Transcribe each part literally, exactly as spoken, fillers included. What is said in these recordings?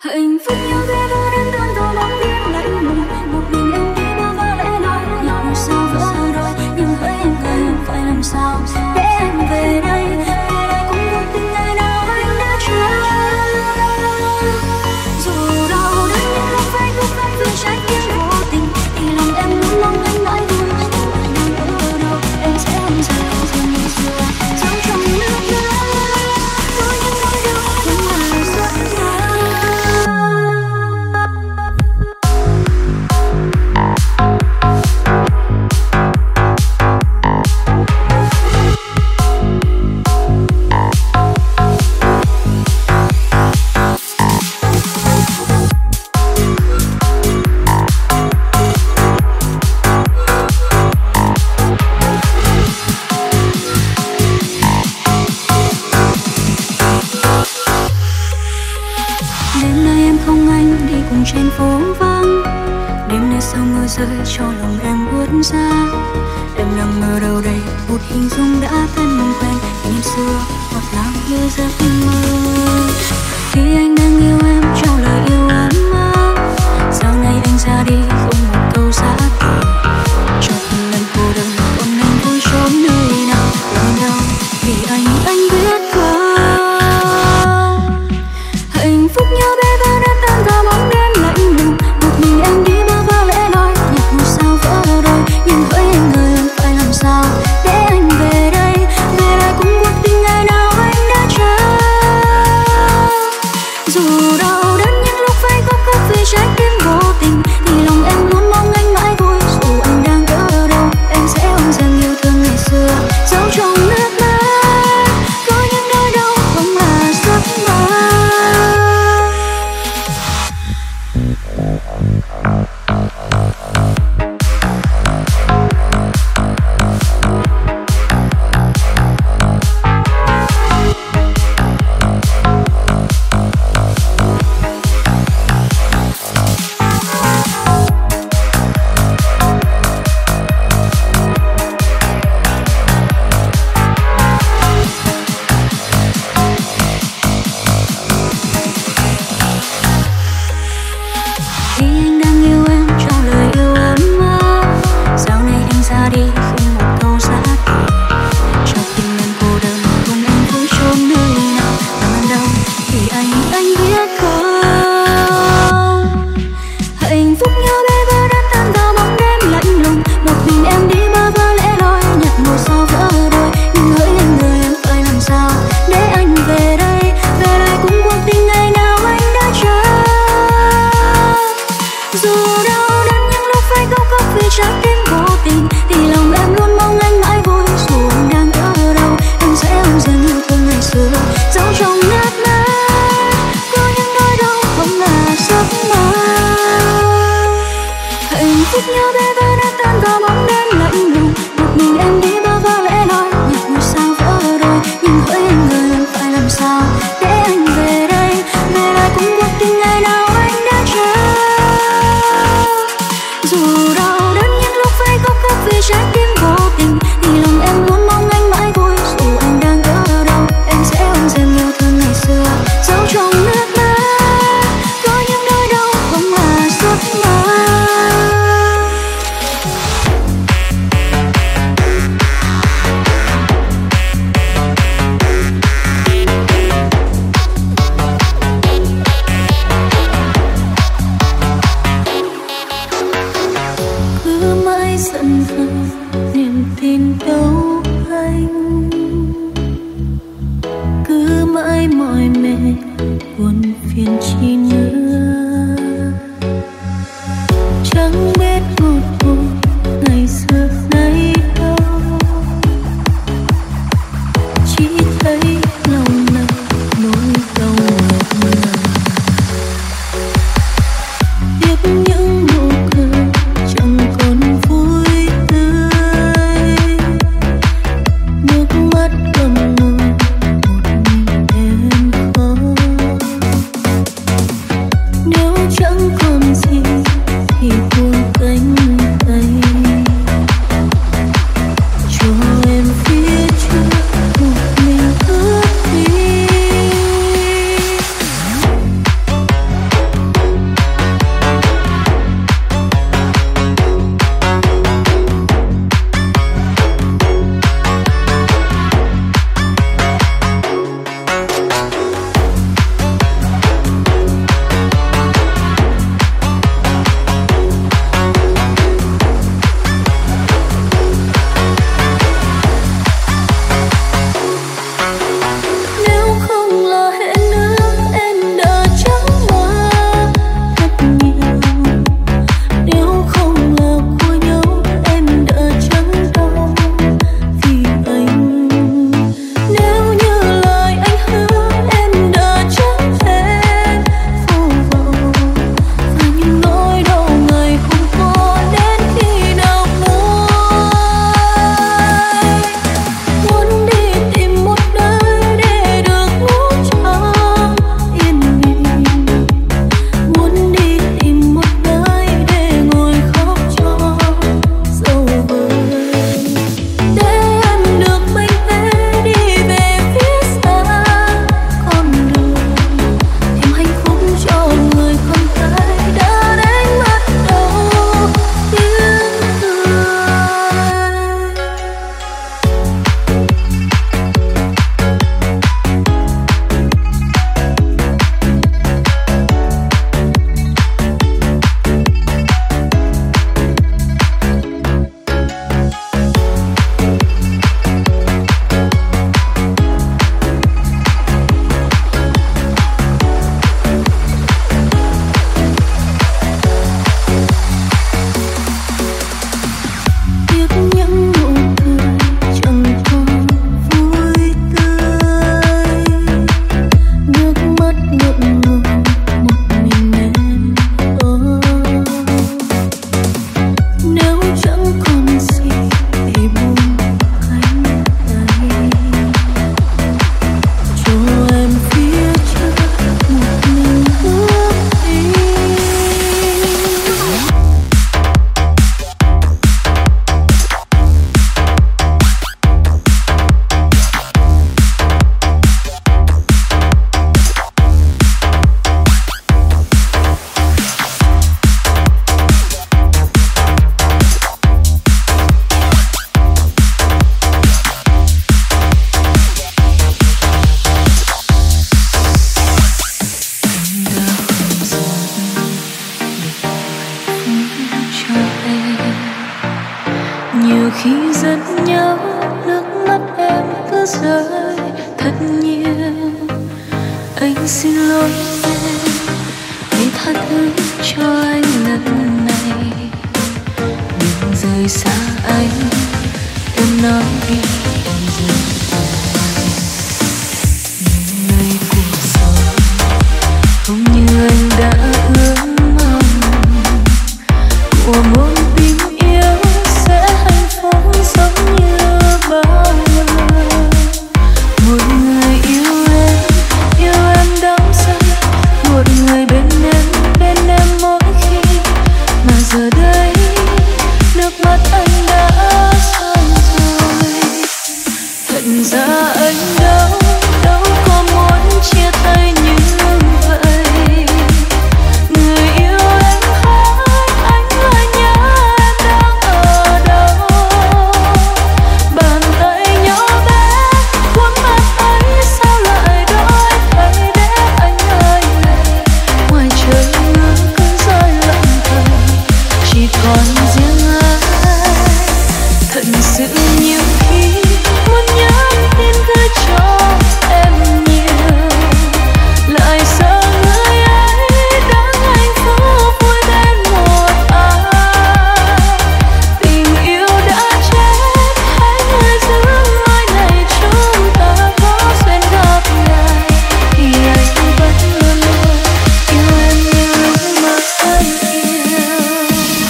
Hạnh phúc nhau bé bơ đến tan theo bóng đêm lạnh lùng. Một mình em đi bơ vơ lẽ loi, nhạc một sao vỡ đôi. Nhưng hỡi em ơi em phải làm sao để anh về đây, về đây cũng một tình ngày nào anh đã chờ. Dù đau đớn nhưng lúc phải khúc khăn vì trái tim vô tình, thì lòng em luôn mong anh mãi vui. Dù anh đang ở đâu em sẽ không rời em dường như xưa, sống trong nước mắt. Có những nỗi đau vẫn là giấc mơ. Trên phố vắng đêm nay sao mưa rơi cho lòng em buốt ra. Em nằm ở đâu đây, một hình dung đã thân quen như xưa, hoặc là như giấc mơ. Khi anh đang yêu em trong lời yêu ấm áp, sau này anh ra đi không một câu giã từ. Cho từng lần cô đơn còn anh vui trốn nơi nào, ở đâu thì anh anh biết không. Hạnh phúc nhau bé bơ đã tan theo bóng đêm. khi rất nhớ nước mắt em cứ rơi thật nhiều. Anh xin lỗi em vì tha thứ cho anh lần này. Đừng rời xa anh, em nói đi em dừng lại. Những ngày cuộc sống không như anh đã ước mong, của một tình yêu sẽ hạnh phúc giống như bao người. Một người yêu em, yêu em đắm say, một người bên em, bên em mỗi khi mà giờ đây nước mắt anh đã rơi rồi. Thật ra anh đâu đâu có muốn chia tay như vậy. Người yêu em hỏi anh là nhớ em đang ở đâu. Bàn tay nhỏ bé khuôn mặt ấy sao lại đổi thay để anh ơi này. Ngoài trời mưa cứ rơi lặng thầm, chỉ còn riêng anh. Thật sự nhiều khi muốn nhắn tin gửi cho em nhiều, lại sợ người ấy đang hạnh phúc vui bên một ai. Tình yêu đã chết, hãy người giữ lời này chúng ta có duyên gặp lại. Thì anh vẫn luôn luôn yêu em như lúc mà anh yêu.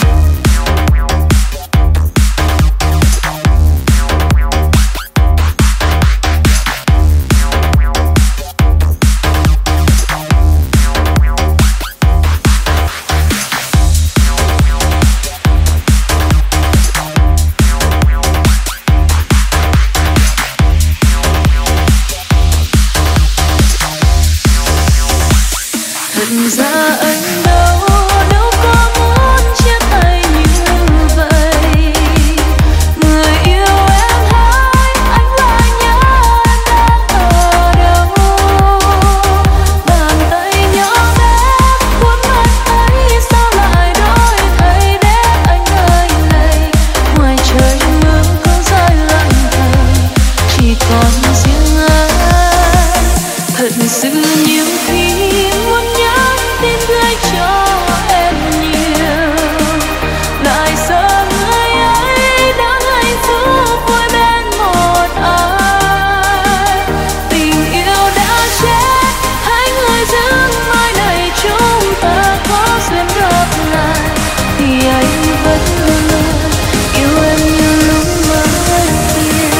Thật ra anh đâu đâu có muốn chia tay như vậy. Người yêu em hỏi anh là nhớ em đang ở đâu. Bàn tay nhỏ bé khuôn mặt ấy sao lại đổi thay để anh ơi này. Ngoài trời mưa cứ rơi lặng thầm, chỉ còn riêng anh. Thật sự nhiều khi muốn nhắn tin gửi cho em nhiều, lại sợ người ấy đang hạnh phúc vui bên một ai. Tình yêu đã chết, hãy người giữ mai này chúng ta có duyên gặp lại. Thì anh vẫn luôn luôn yêu em như lúc mới yêu.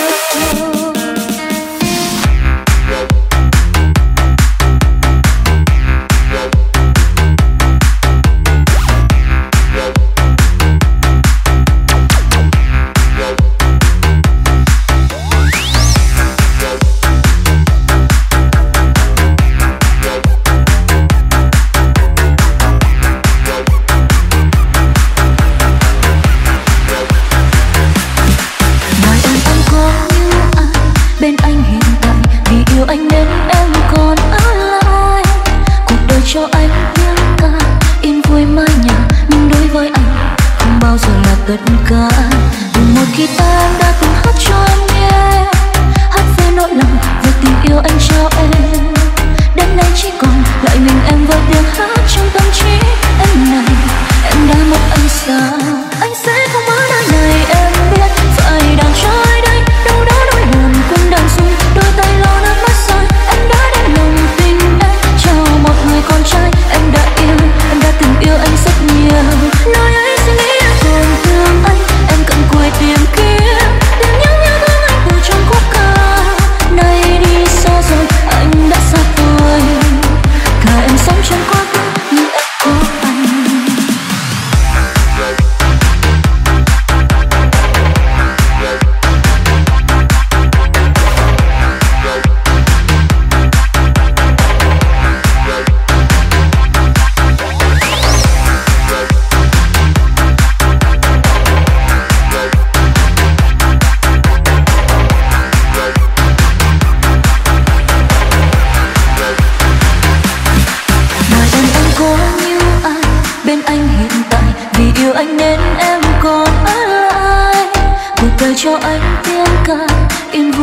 Ngoài em không có những ai bên anh hiện tại, vì yêu anh nên em còn ở lại. Cuộc đời cho anh tiếng ca yên vui mái nhà, nhưng đối với anh không bao giờ là tất cả. Từng một guitar em đã từng hát cho em nghe, hát với nỗi lòng về tình yêu anh trao em. Đến nay chỉ còn lại mình em với tiếng hát trong tâm trí em này. Em đã mất anh sao anh sẽ không ở nơi này, em biết phải đằng trái đây đâu đó nỗi buồn cũng đang rung. Đôi tay lau nước mắt rơi, em đã đem lòng tình em cho một người con trai. Em đã yêu, em đã từng yêu anh rất nhiều. Nơi ấy suy nghĩ em còn thương anh, em cặn cụi tìm kiếm tìm những nhớ thương anh từ trong khúc ca. Nay đi xa rồi anh đã xa tôi,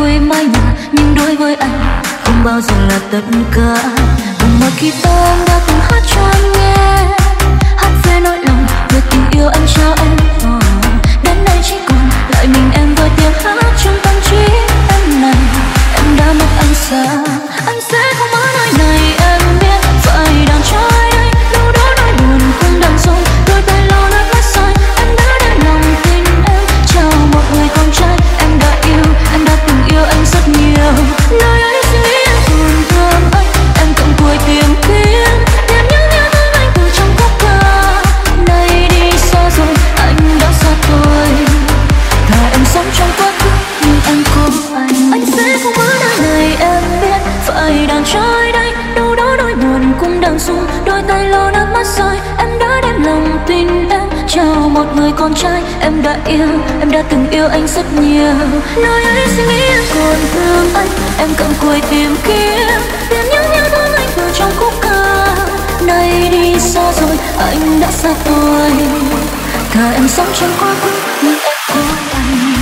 vui mái nhà, nhưng đối với anh không bao giờ là tất cả. Cùng một khi ta đã từng hát cho anh nghe, hát về nỗi lòng về tình yêu anh trao em. ờ. Đến nay chỉ còn lại mình em và tiếng hát trong tâm trí em này. Em đã mất anh xa, anh sẽ không ở nơi này em biết. Phải đàn trai đây đâu đó nỗi buồn không đàn rông, đôi tay lâu nước mắt rơi. Em đã đem lòng tin em trao một người con trai. Em đã yêu, em đã từng yêu anh rất nhiều. Nơi ấy suy nghĩ em buồn thương anh, em cầm cùi tìm kiếm tìm những nhớ thương anh từ trong khúc ca. Nay đi xa rồi anh đã xa tôi, thà em sống trong quá khứ nhưng em có anh. Anh sẽ không ở nơi này em biết. Phải đàn trai đây đâu đó nỗi buồn cũng đang rung, đôi tay lau nước mắt rơi. Em đã đem lòng tin em trao một người con trai. Em đã yêu, em đã từng yêu anh rất nhiều. Nơi ấy suy nghĩ em còn thương anh, em cầm cùi tìm kiếm tìm những nhớ thương anh từ trong khúc ca. Nay đi xa rồi anh đã xa tôi, thà em sống trong quá khứ nhưng em có anh.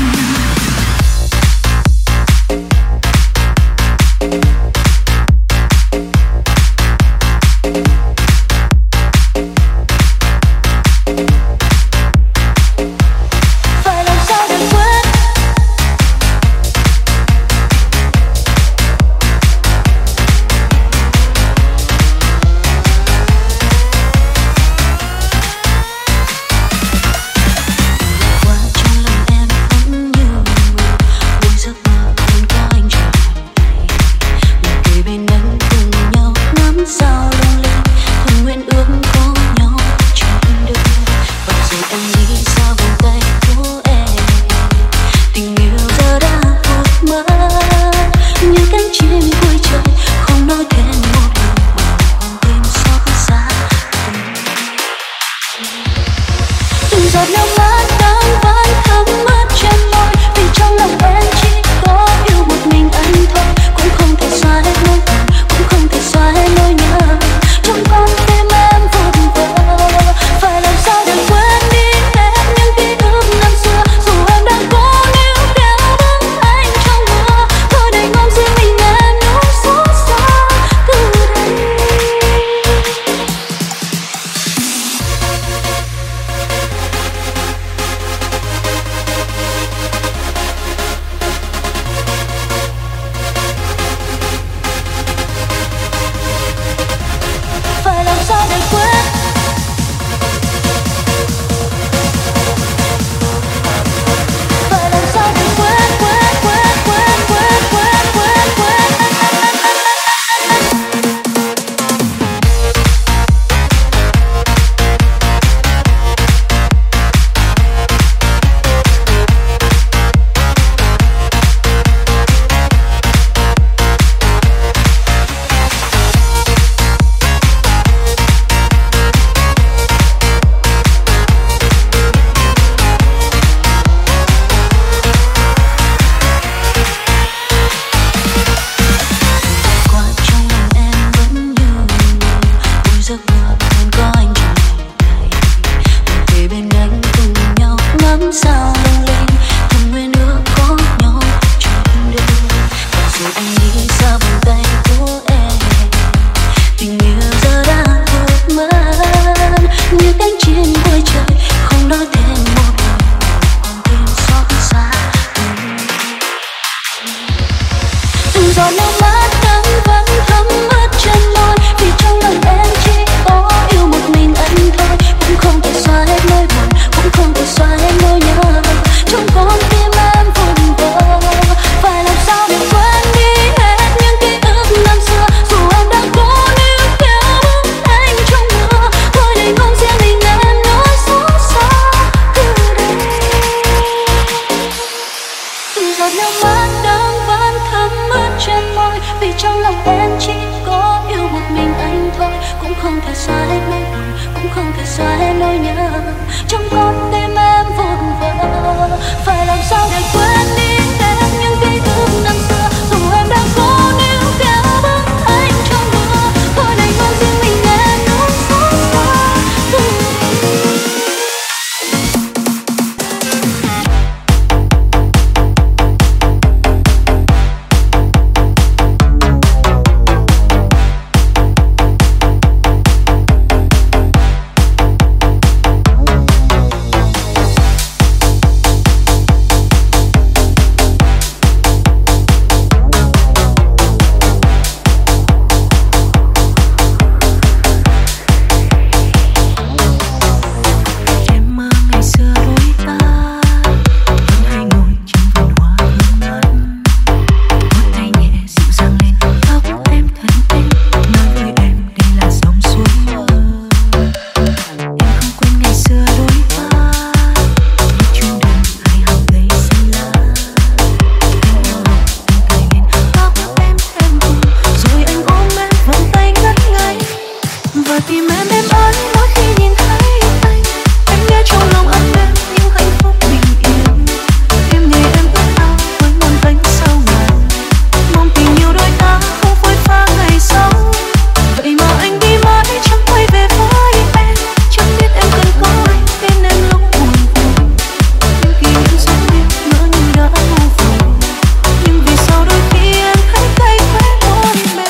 tìm em em ơi, mỗi khi nhìn thấy anh em nghe trong lòng ấm êm những hạnh phúc bình yên. Đêm ngày em ước ao với muôn ánh sao ngàn, mong tình yêu đôi ta không phôi pha ngày sau. Vậy mà anh đi mãi chẳng quay về với em, chẳng biết em cần có anh bên em lúc buồn vui. Những kỷ niệm rất biết ngỡ như đã vô vời, nhưng vì sao đôi khi em thấy cay khóe môi mềm.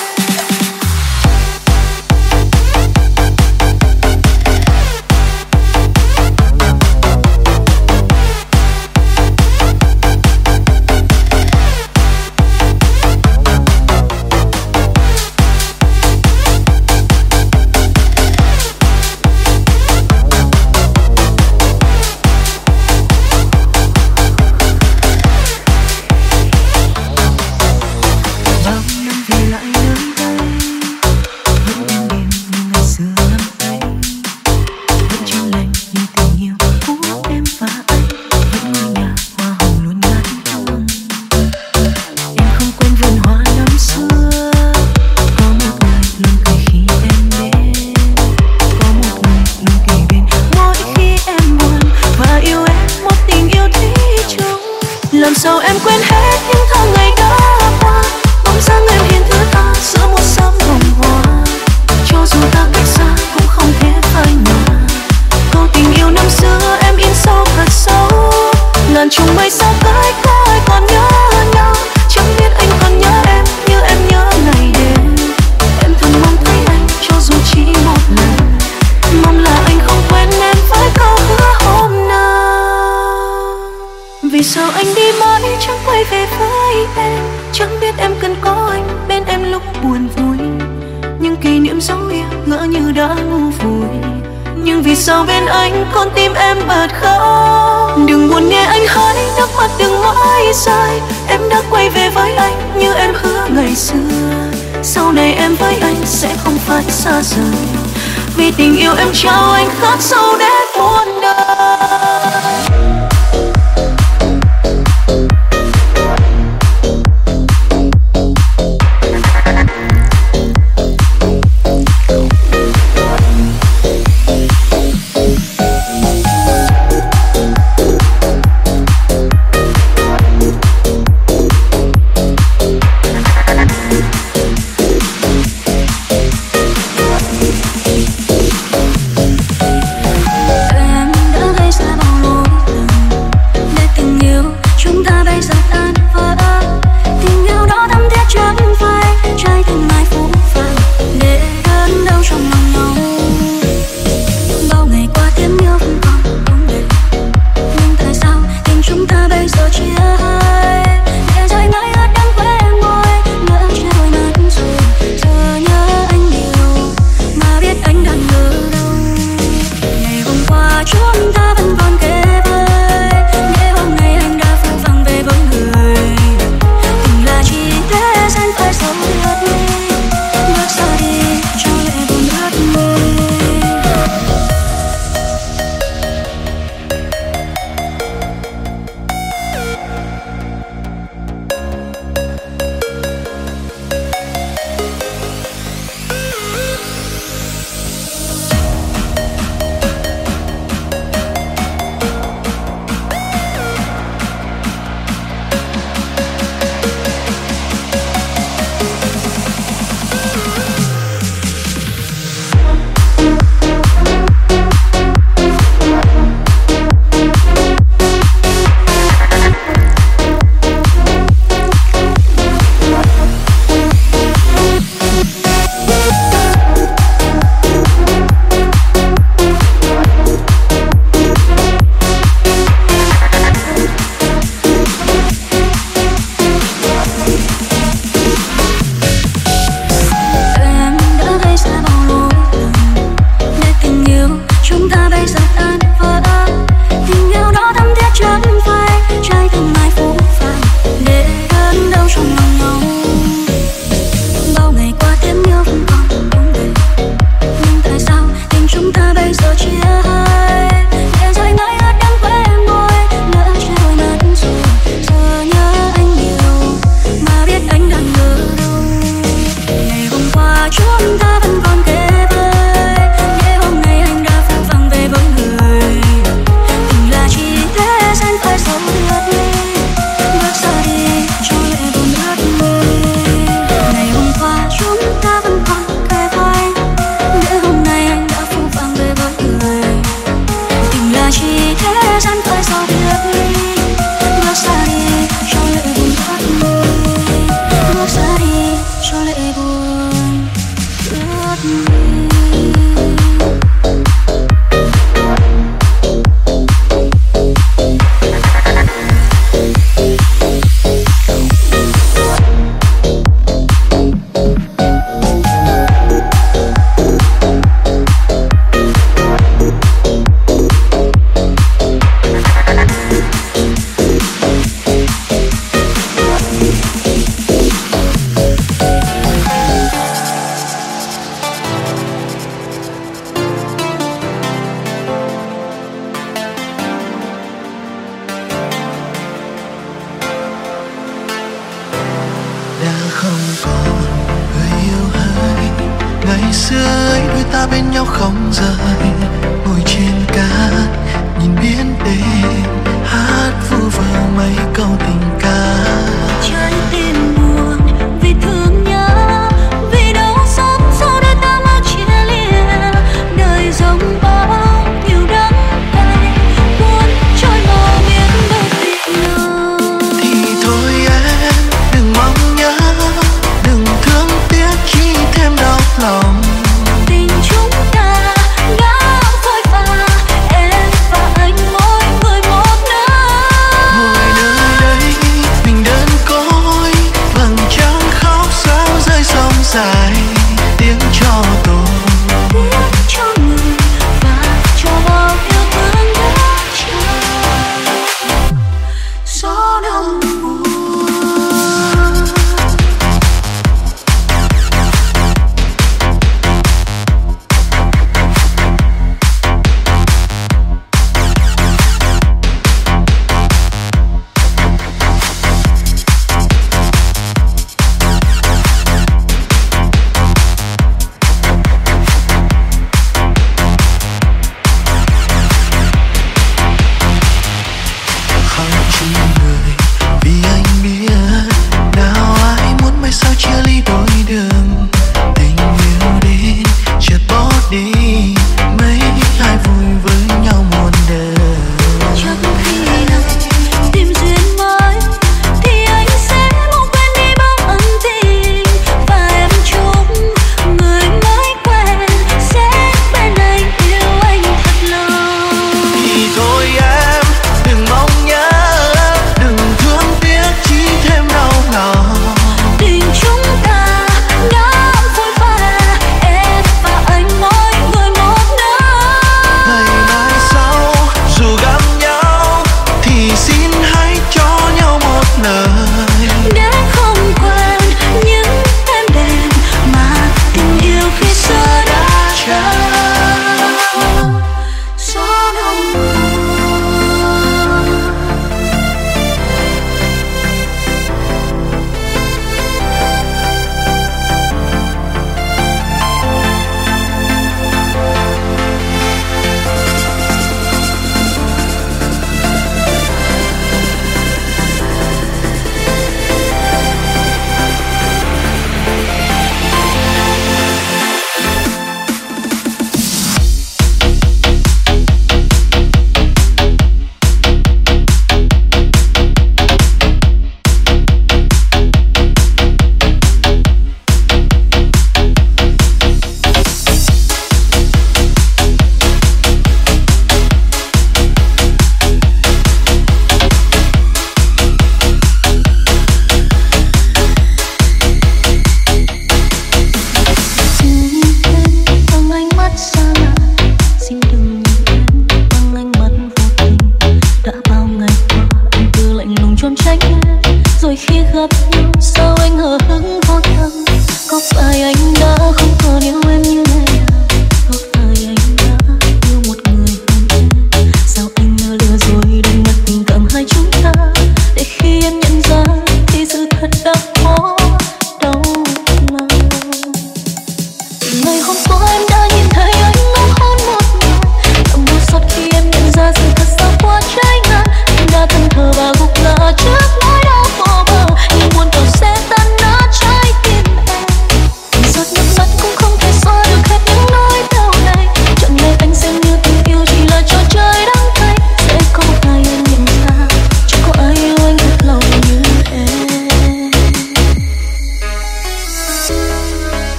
Làm sao em quên hết những tháng ngày đã qua, bóng dáng em hiện thứ tha giữa một sớm hồng hoa. Cho dù ta cách xa cũng không thể phai nhòa, câu tình yêu năm xưa em in sâu thật sâu. Ngàn trùng mây sao cách có ai còn nhớ nhau, chẳng biết anh còn nhớ em như em nhớ ngày đêm. Em thường mong thấy anh cho dù chỉ một lần, mong là anh không quên em với câu hứa hôm nào. Vì sao anh đi mãi chẳng quay về với em, chẳng biết em cần có anh bên em lúc buồn vui. Những kỷ niệm dấu yêu ngỡ như đã ngu vùi, nhưng vì sao bên anh con tim em bật khóc. Đừng buồn nghe anh hỡi, nước mắt đừng mãi rơi, em đã quay về với anh như em hứa ngày xưa. Sau này em với anh sẽ không phải xa rời, vì tình yêu em trao anh khắc sâu đến muôn đời.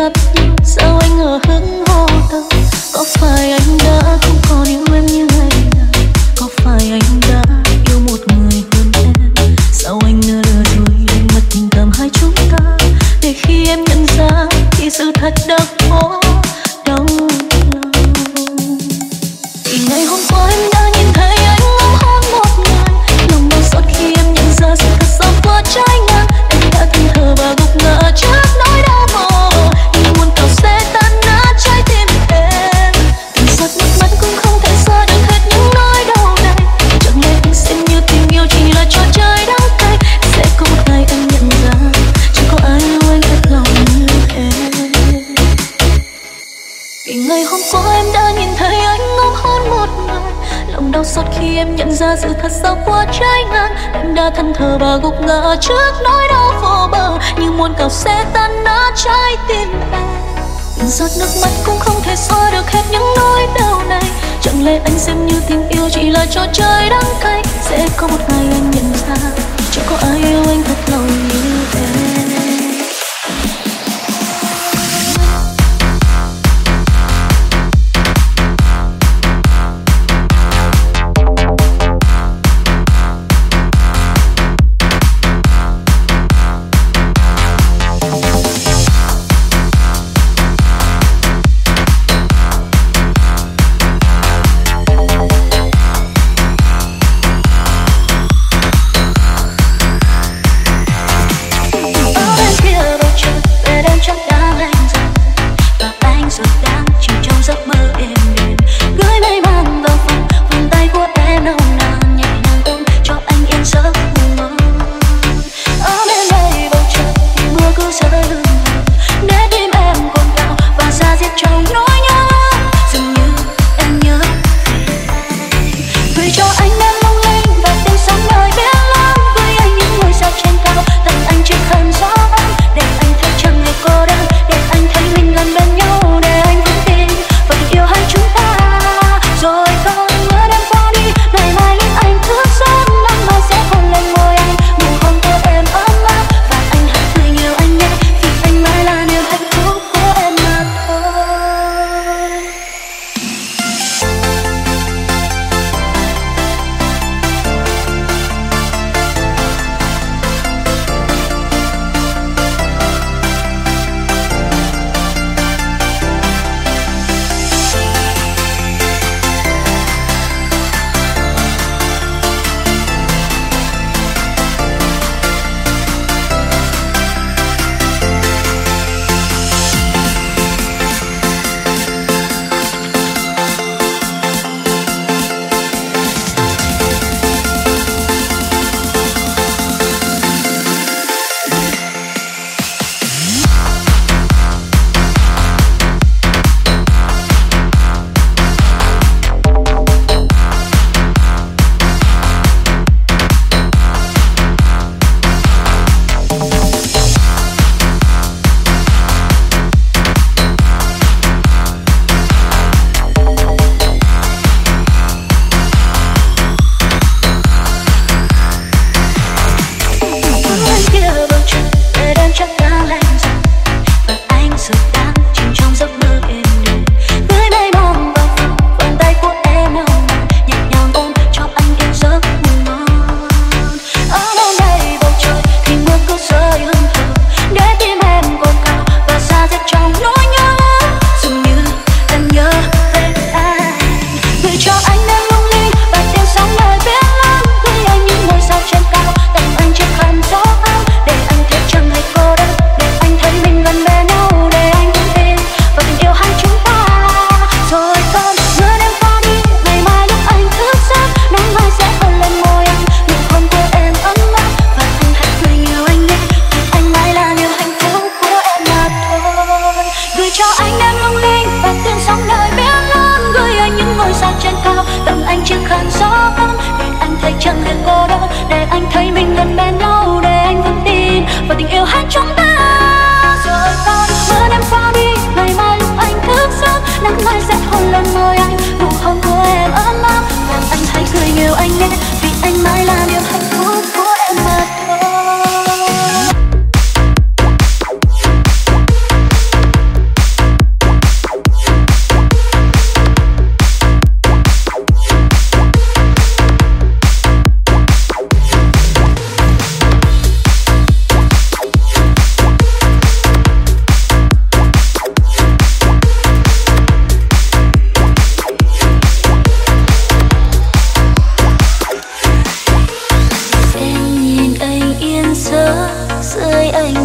gặp nhau, sao anh ngờ hững vô tâm? Có phải anh đã không còn yêu em như ngày nào? Có phải anh đã yêu một người hơn em? Sao anh nỡ lừa dối đánh mất tình cảm hai chúng ta? Để khi em nhận ra thì sự thật đã khó đau lòng. Vì ngày hôm qua em đã nhìn thấy anh ngắm hôn một người, lòng đau xót khi em nhận ra sự thật sâu qua trái ngang. Em đã thân thờ và gục ngã trước nỗi đau vô bờ, như muôn tàu sẽ tan nát trái tim em. Từng giọt nước mắt cũng không thể xóa được hết những nỗi đau này. Chẳng lẽ anh xem như tình yêu chỉ là trò chơi đắng cay? Sẽ có một ngày em nhận ra chẳng có ai yêu anh thật lòng như em. Vì ngày hôm qua em đã nhìn thấy anh ngắm hôn một người, lòng đau xót khi em nhận ra sự thật sâu qua trái ngang. Em đã thân thờ và gục ngã trước nỗi đau vô bờ, như muôn cào sẽ tan nát trái tim em. Từng giọt nước mắt cũng không thể xóa được hết những nỗi đau này. Chẳng lẽ anh xem như tình yêu chỉ là trò chơi đắng cay? Sẽ có một ngày anh nhận ra chẳng có ai yêu anh thật lòng như em.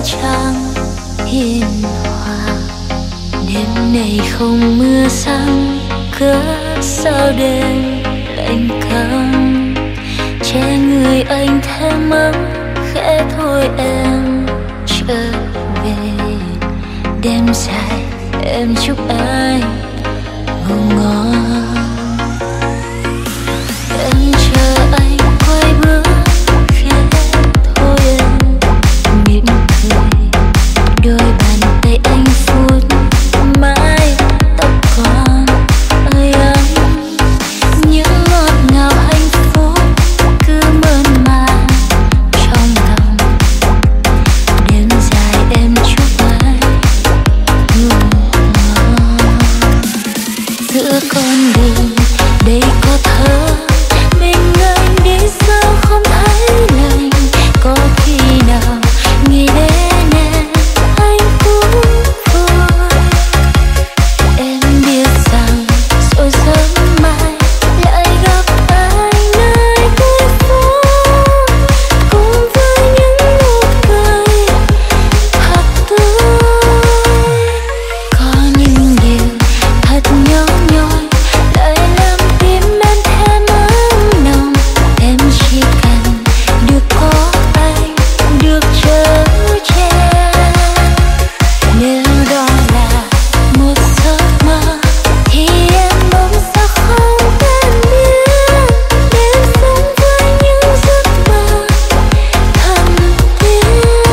trang hiền hòa. Đêm này không mưa răng, cớ sao đêm lạnh căng. Che người anh thêm ấm, khẽ thôi em trở về. Đêm dài em chúc anh ngủ ngon. Em chờ anh quay bước, khẽ thôi em mỉm cười. Đôi bàn tay anh vuốt mái tóc con ơi ấm. Những ngọt ngào hạnh phúc cứ mơn man trong lòng. Đêm dài em chúc anh ngủ ngon. Giữa con đường đây có thơ mình anh đi sao không thấy lành. Có khi nào nghĩ đến em anh cũng vui. Em biết rằng rồi sớm mai lại gặp anh nơi cuối phố, cùng với những nụ cười thật tươi. Có những điều thật nhỏ nhoi lại làm tim em thêm ấm nồng. Em chỉ cần được có anh, được chở che. Nếu đó là một giấc mơ thì em mong sao không quen biết. Để sống với những giấc mơ thầm tiếc.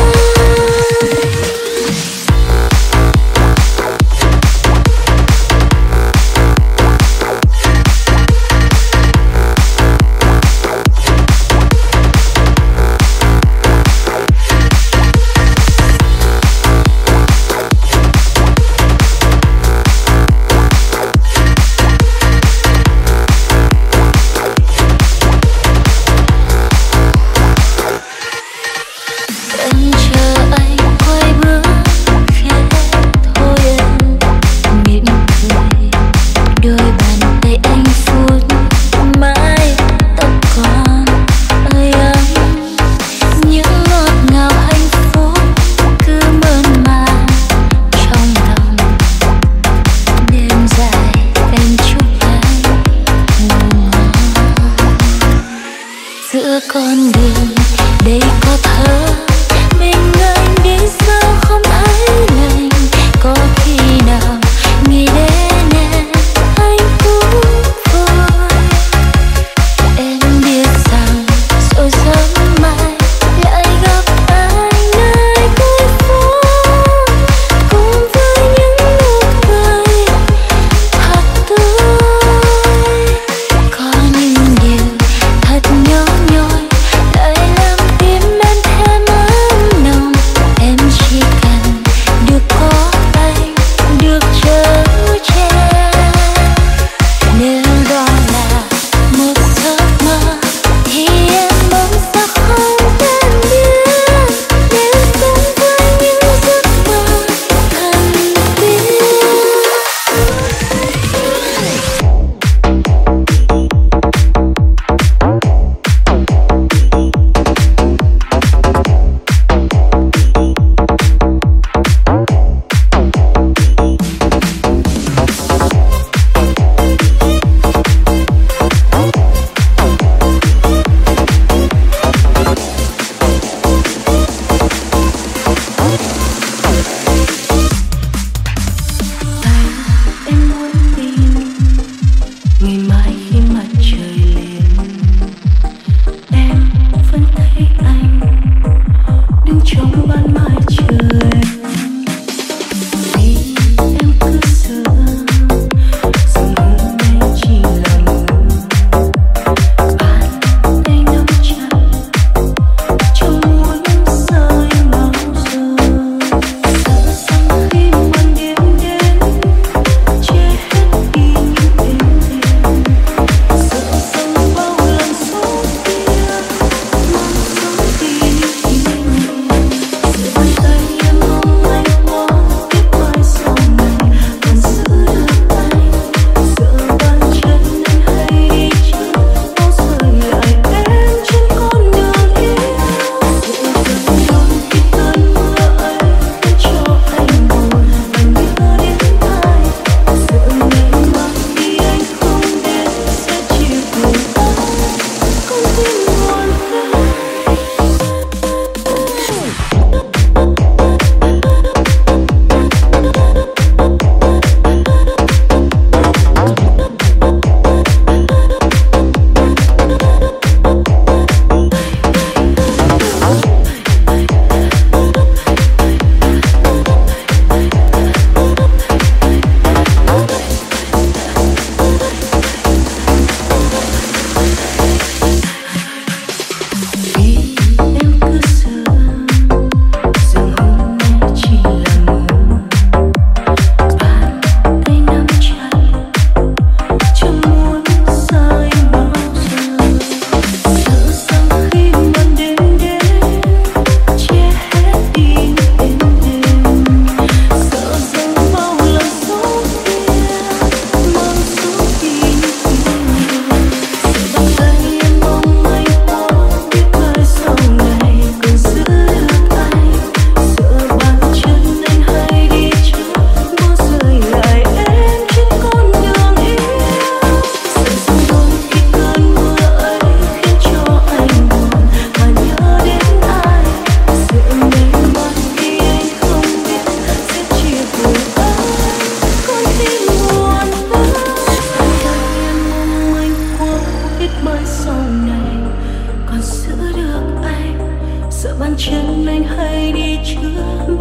Em chờ anh quay bước, khẽ thôi em mỉm cười. Đôi bàn tay anh vuốt mái tóc con ơi ấm. Những ngọt ngào hạnh phúc cứ mơn man trong lòng. Đêm dài em chúc anh ngủ ngon. Giữa con đường đây có thơ mình anh đi sao không thấy lành. Có khi nào nghĩ đến em anh cũng vui. Em biết rằng rồi sớm mai lại gặp anh nơi cuối phố, cùng với những nụ cười thật tươi. Có những điều thật nhỏ nhoi lại làm tim em thêm ấm nồng. Em chỉ cần được có anh, được chở che. Nếu đó là một giấc mơ thì em mong sao không quen biết. Để sống với những giấc mơ thần tiên. Em muốn tin ngày mai khi mặt trời lên em vẫn thấy anh đứng trong ban mai chờ em. Vì em cứ sợ rằng hôm nay chỉ là mơ. Bàn tay nắm chặt trong muốn rơi bao giờ. Sợ rằng khi màn đêm đến che hết đi những êm đềm. Sợ rằng bao lần sóng kia mang dấu đi những kỷ niệm. Sự bàn tay em mong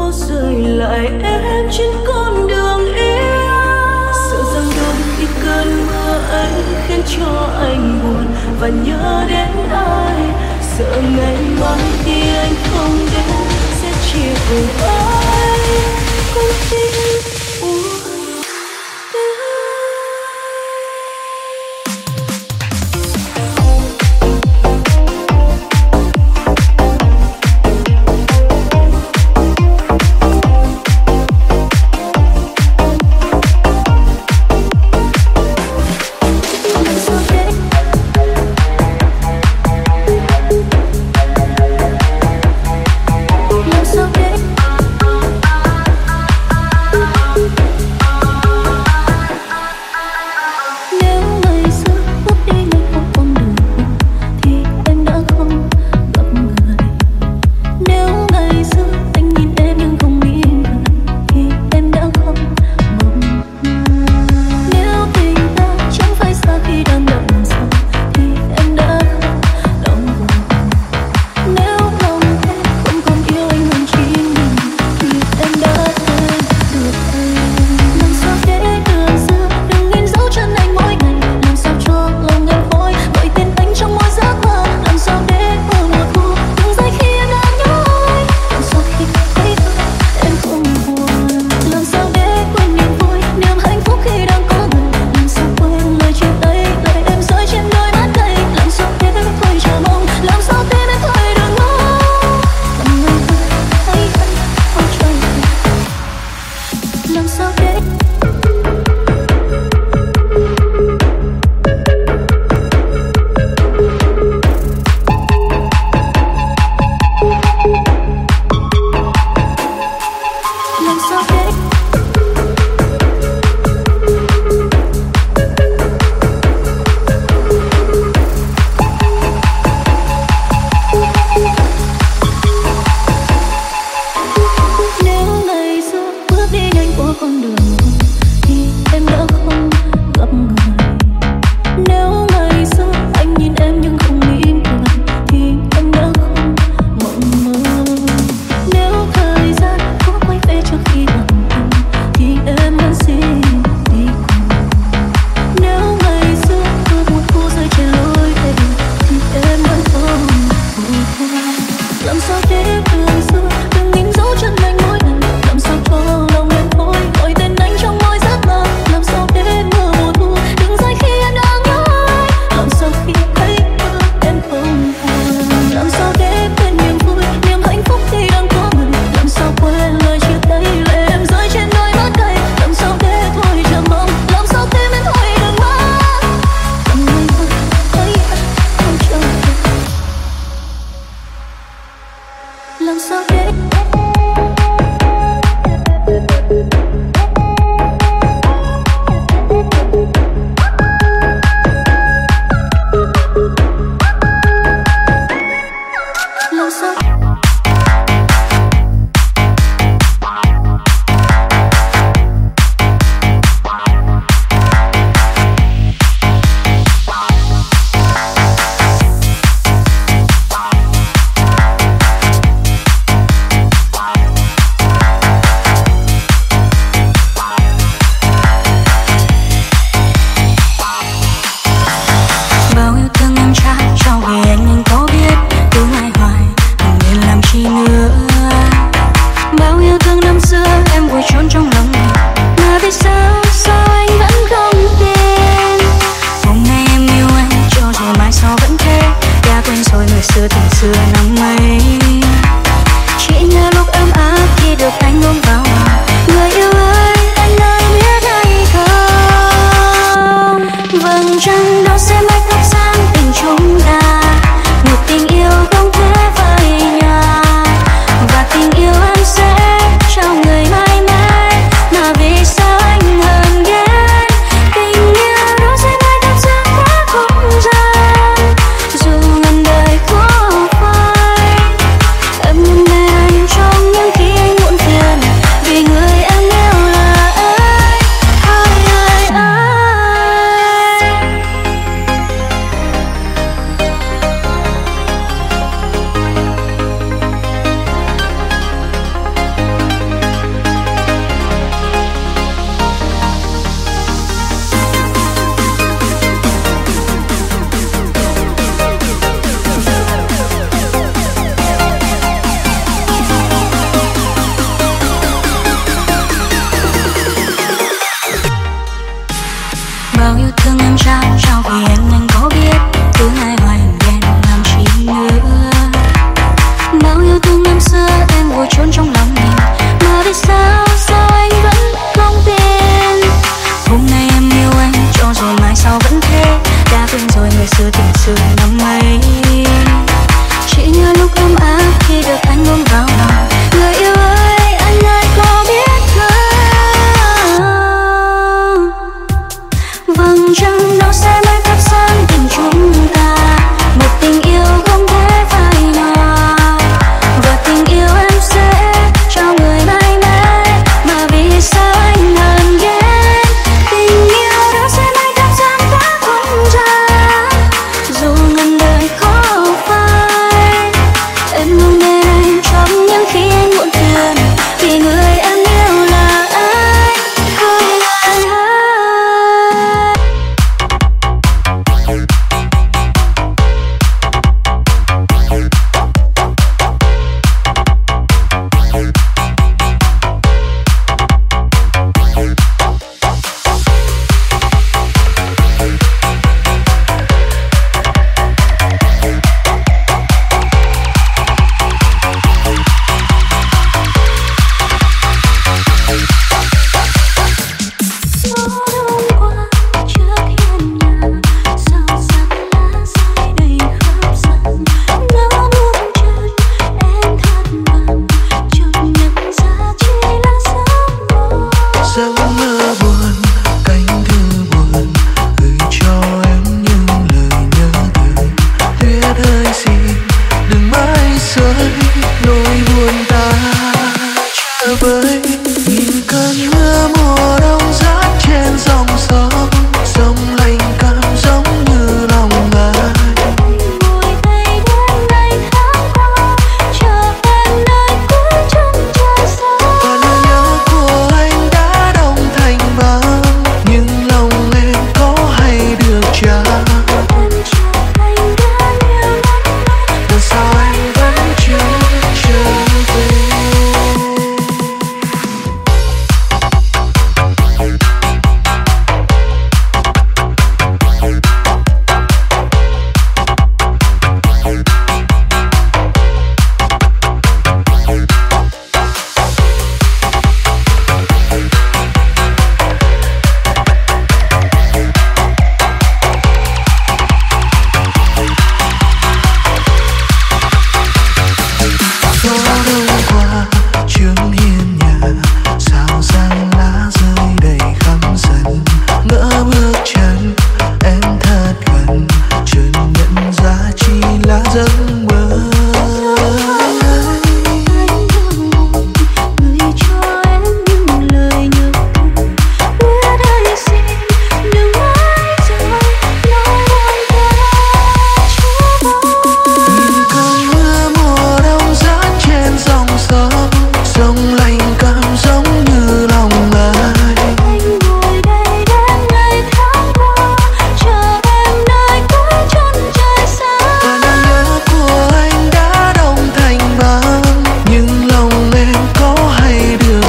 cố rời lại em trên con đường yêu. Sợ rằng đôi khi cơn mưa ấy khiến cho anh buồn và nhớ đến ai. Sợ ngày mai khi anh không đến sẽ chỉ cùng ai con tim buồn.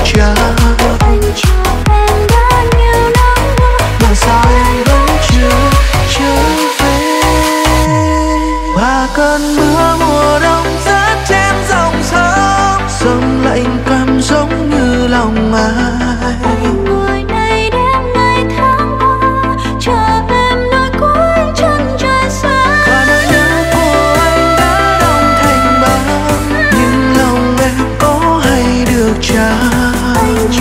chờ. Anh chờ em đã nhiều năm Mà sao em vẫn chưa trở về? Và cơn mưa mùa đông rớt trên dòng sông, sông lạnh cảm giống như lòng ai. anh ngồi đây đêm ngày tháng qua, chờ em nơi cuối chân trời xa. Và nỗi nhớ của anh đã đông thành băng, nhưng lòng em có hay được chăng?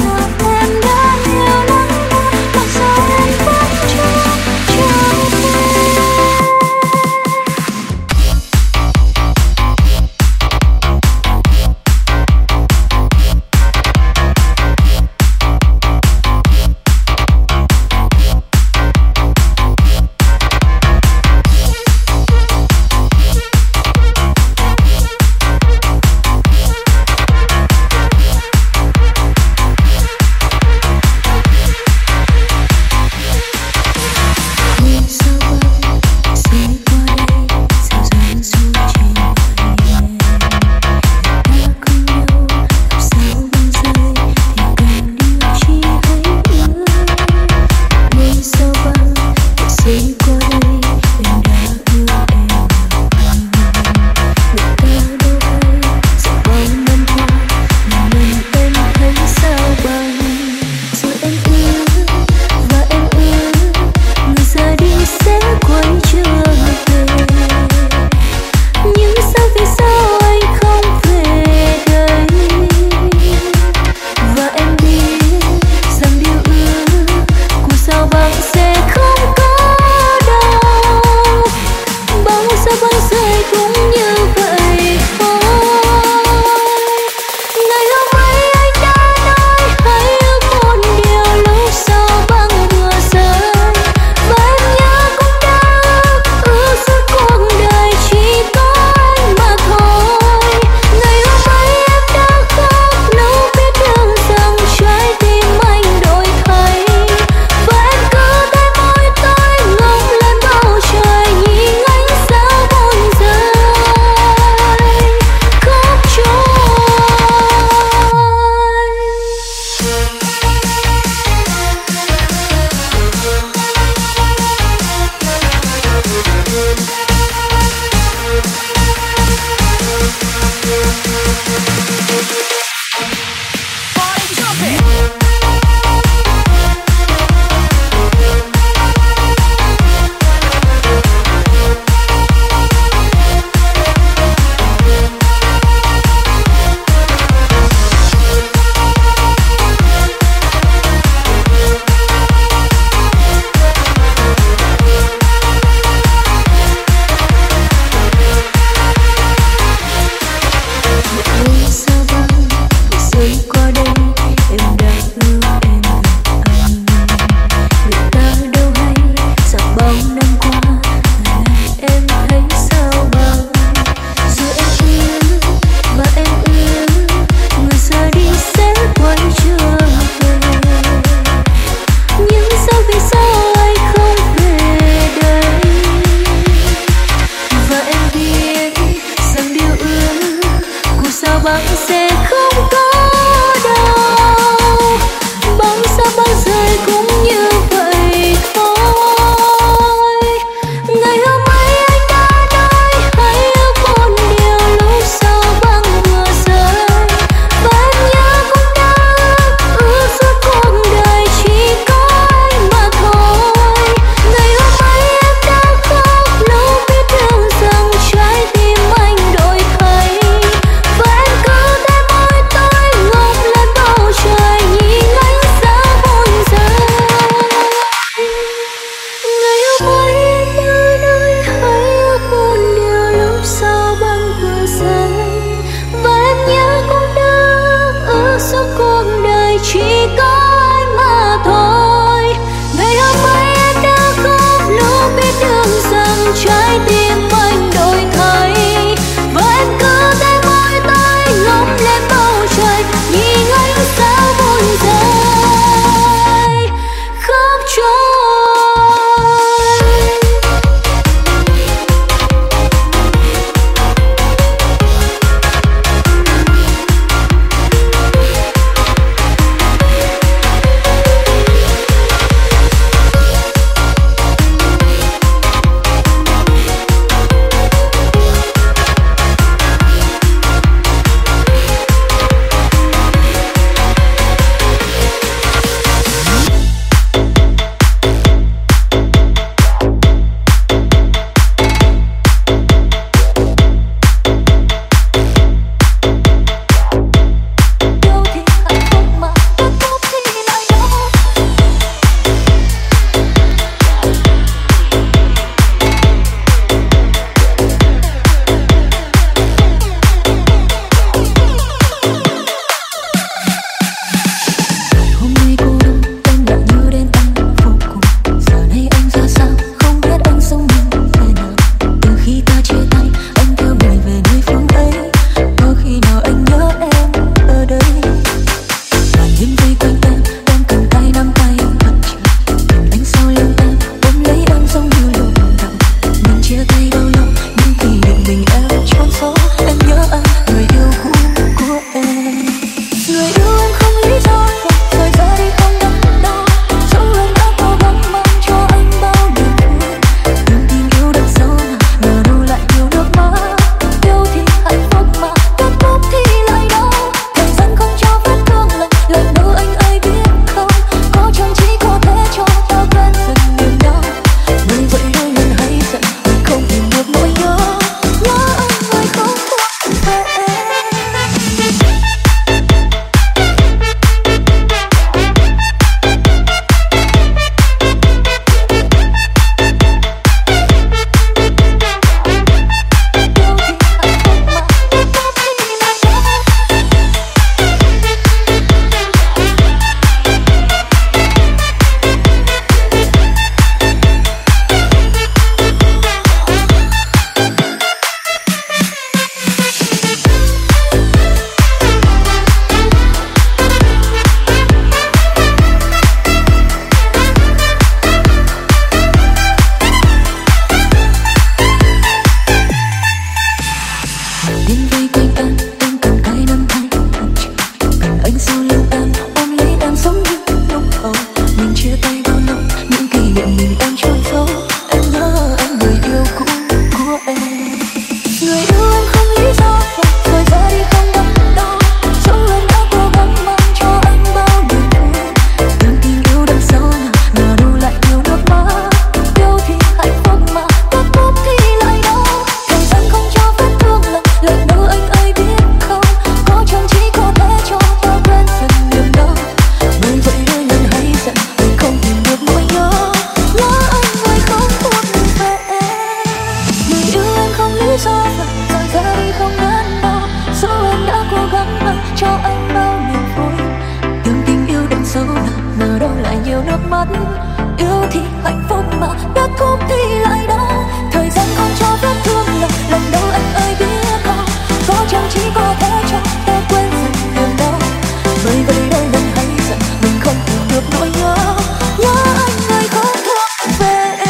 mắt. Yêu thì hạnh phúc mà đã khúc thì lại đau. Thời gian không cho vết thương lòng, lần đầu anh ơi biết không, có chăng chỉ có thể cho ta quên dần niềm đau. Bởi vậy đôi lần hay giận mình không hiểu được nỗi nhớ, nhớ anh ơi không thuộc về em.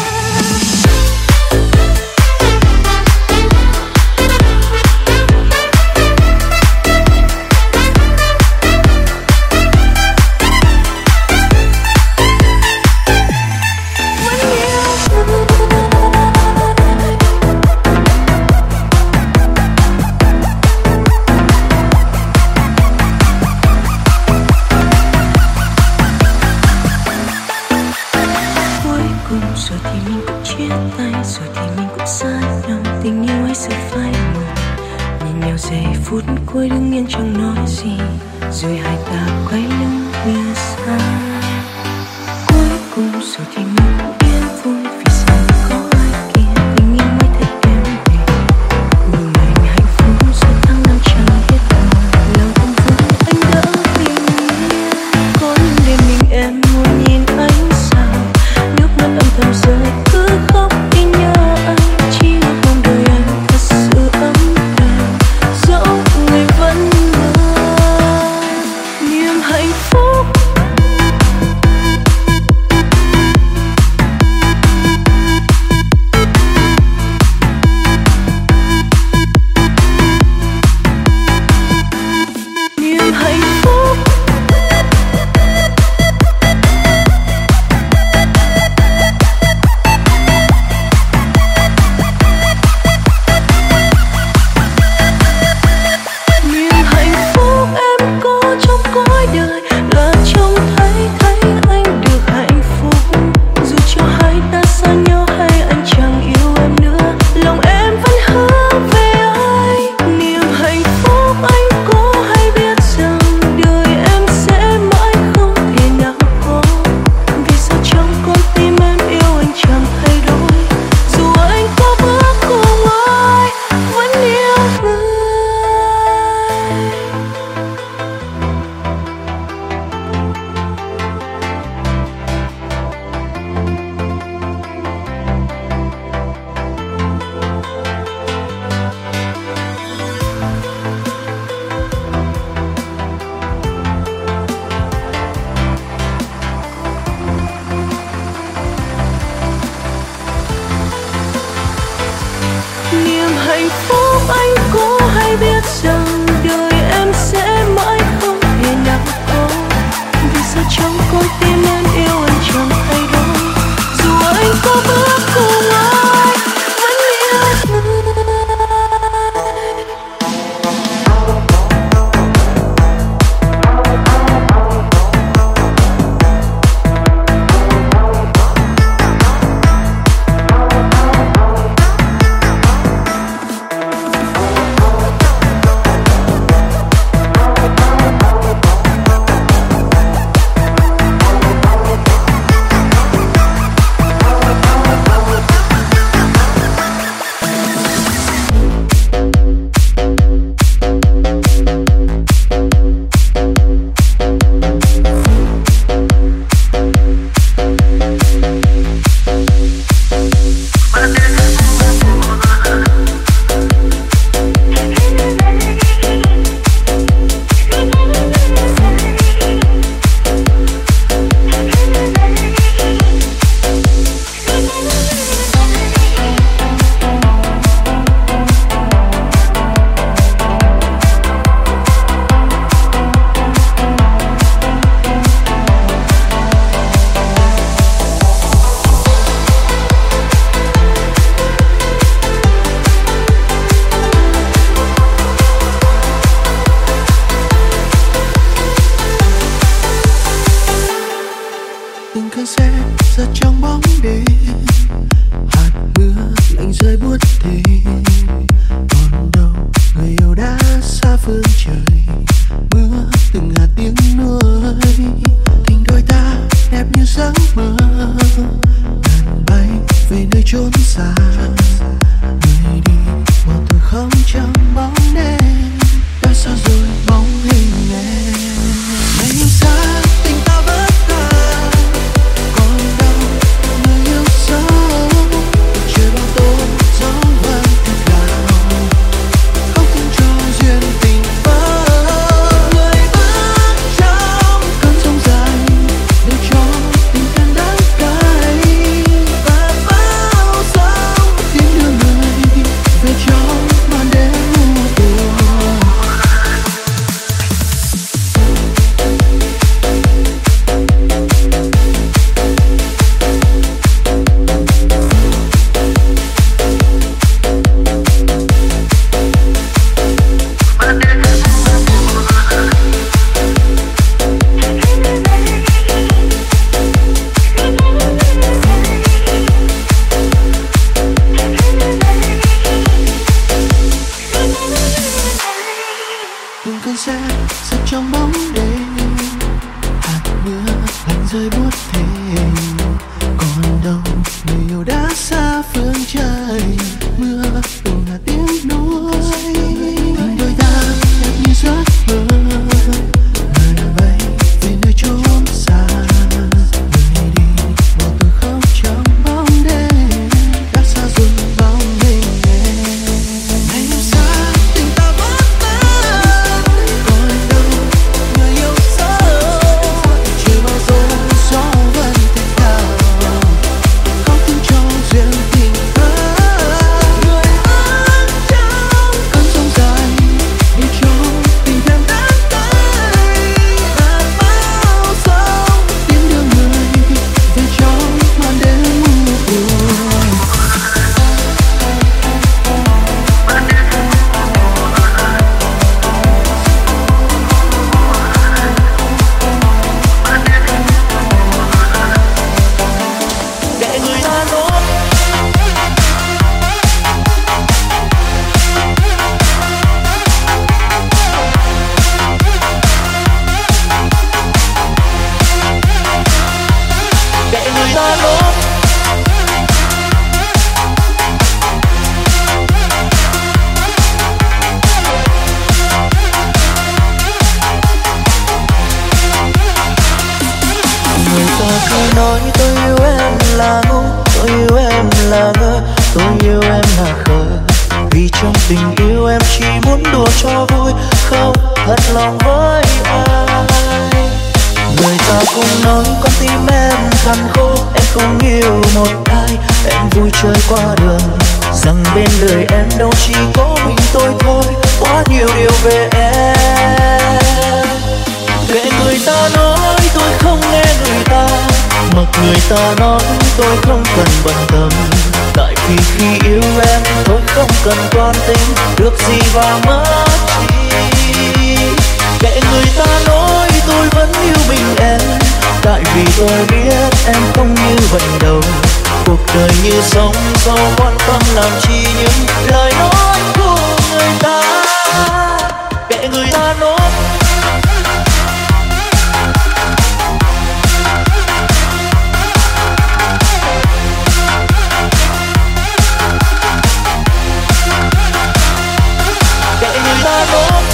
Phút cuối đứng yên chẳng nói gì, rồi hai ta quay lưng như xa. Cuối cùng rồi thì mình cũng yên vui, vì sao có ai kia tình yêu mới thấy em về. Nhiều ngày ngày hạnh phúc rồi tháng năm chẳng hết màu, lòng không vững anh đỡ bình yên. Có những đêm mình em muốn nhìn ánh sao, nước mắt âm thầm rơi cứ khóc đi nhớ anh. Chỉ ước mong đời anh thật sự ấm êm, dẫu người vẫn mơ niềm hạnh phúc. Niềm hạnh phúc. Niềm hạnh phúc em có trong cõi đời là trông thấy thấy anh được hạnh phúc. Dù cho hai ta xa nhau hay anh chẳng yêu em nữa, lòng em vẫn hướng về anh. Niềm hạnh phúc anh có hay biết rằng đời em sẽ mãi không thể nào có. Vì sao trong con tim em yêu anh chẳng thay đổi, dù anh có bước cùng ai vẫn yêu người. Niềm hạnh phúc anh có hay biết rằng đời em sẽ mãi không thể nào có. Vì sao trong con tim em yêu anh chẳng thay đổi, dù anh có bước cùng ai vẫn yêu người. Từng cơn xe giật trong bóng đêm, hạt mưa lạnh rơi buốt thềm. Còn đâu người yêu đã xa phương trời, mưa từng hạt tiếng nuôi. Tình đôi ta đẹp như giấc mơ, ngàn bay về nơi chốn xa. Người đi một thời không trong bóng đêm, đã xa rồi bóng hình em. Ngày hôm xa tình ta vỡ tan, giấc trong bóng đêm. Hạt mưa lạnh rơi buốt thềm, còn đâu người yêu đã xa phương trời. Mưa đổ là tiếng nuối, tình đôi ta đẹp như giấc mơ. Người bay về nơi chốn xa, người đi bỏ tôi khóc trong bóng đêm. Đã xa rồi bóng hình em. Ngày hôm xa tình ta mất tan, còn đâu người yêu sâu. Chưa bao giờ gió vẫn thế nào, khóc thương cho duyên tình thơ. Người ơi trong cơn sóng dài, đi cho tình em đã tới. Hạt bao sông tiếng đưa người về trong màn đêm mù buồn. Để người ta nói, để người ta nói. Người ta cứ nói tôi yêu em là ngu, tôi yêu em là ngơ, tôi yêu em là khờ. Vì trong tình yêu em chỉ muốn đùa cho vui, không thật lòng với ai. Người ta cũng nói con tim em khăn khô, em không yêu một ai. Em vui chơi qua đường, rằng bên đời em đâu chỉ có mình tôi thôi. Quá nhiều điều về em, để người ta nói tôi không nghe người ta, mặc người ta nói tôi không cần bận tâm. Tại vì khi yêu em tôi không cần toan tính, được gì và mất gì. Để người ta nói tôi vẫn yêu mình em, tại vì tôi biết em không như vậy đâu. Cuộc đời như sóng gió, quan tâm làm chi những lời nói của người ta. Để người ta nói, để người ta nói.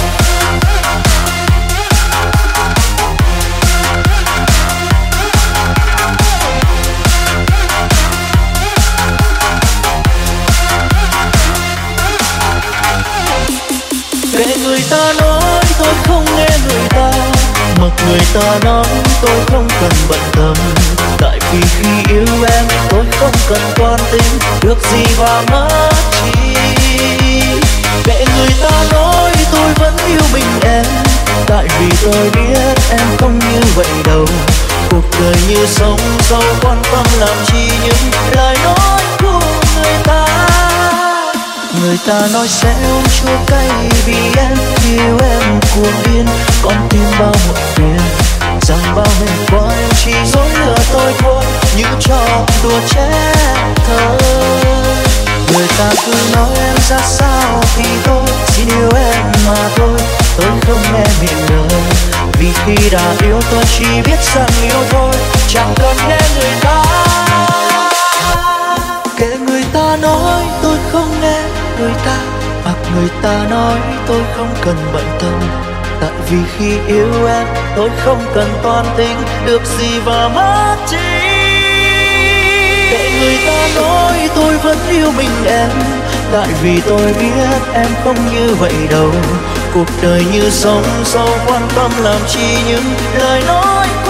Để người ta nói tôi không nghe người ta, mặc người ta nói tôi không cần bận tâm. Tại vì khi yêu em tôi không cần toan tính, được gì và mất chi. Để người ta nói tôi vẫn yêu mình em, tại vì tôi biết em không như vậy đâu. Cuộc đời như sóng gió, quan tâm làm chi những lời nói của người ta. Người ta nói sẽ ôm chua cay vì em yêu em cuồng điên, con tim bao muộn phiền, rằng bao ngày qua em chỉ dối lừa tôi thôi, như trò đùa trẻ thơ. Người ta cứ nói em ra sao thì tôi xin yêu em mà thôi, tôi không nghe miệng lời. Vì khi đã yêu tôi chỉ biết rằng yêu thôi, chẳng cần nghe người ta. Kệ người ta nói tôi không nghe người ta, mặc người ta nói tôi không cần bận tâm. Tại vì khi yêu em tôi không cần toan tính, được gì và mất chi. Để người ta nói tôi vẫn yêu mình em, tại vì tôi biết em không như vậy đâu. Cuộc đời như sóng gió, quan tâm làm chi những lời nói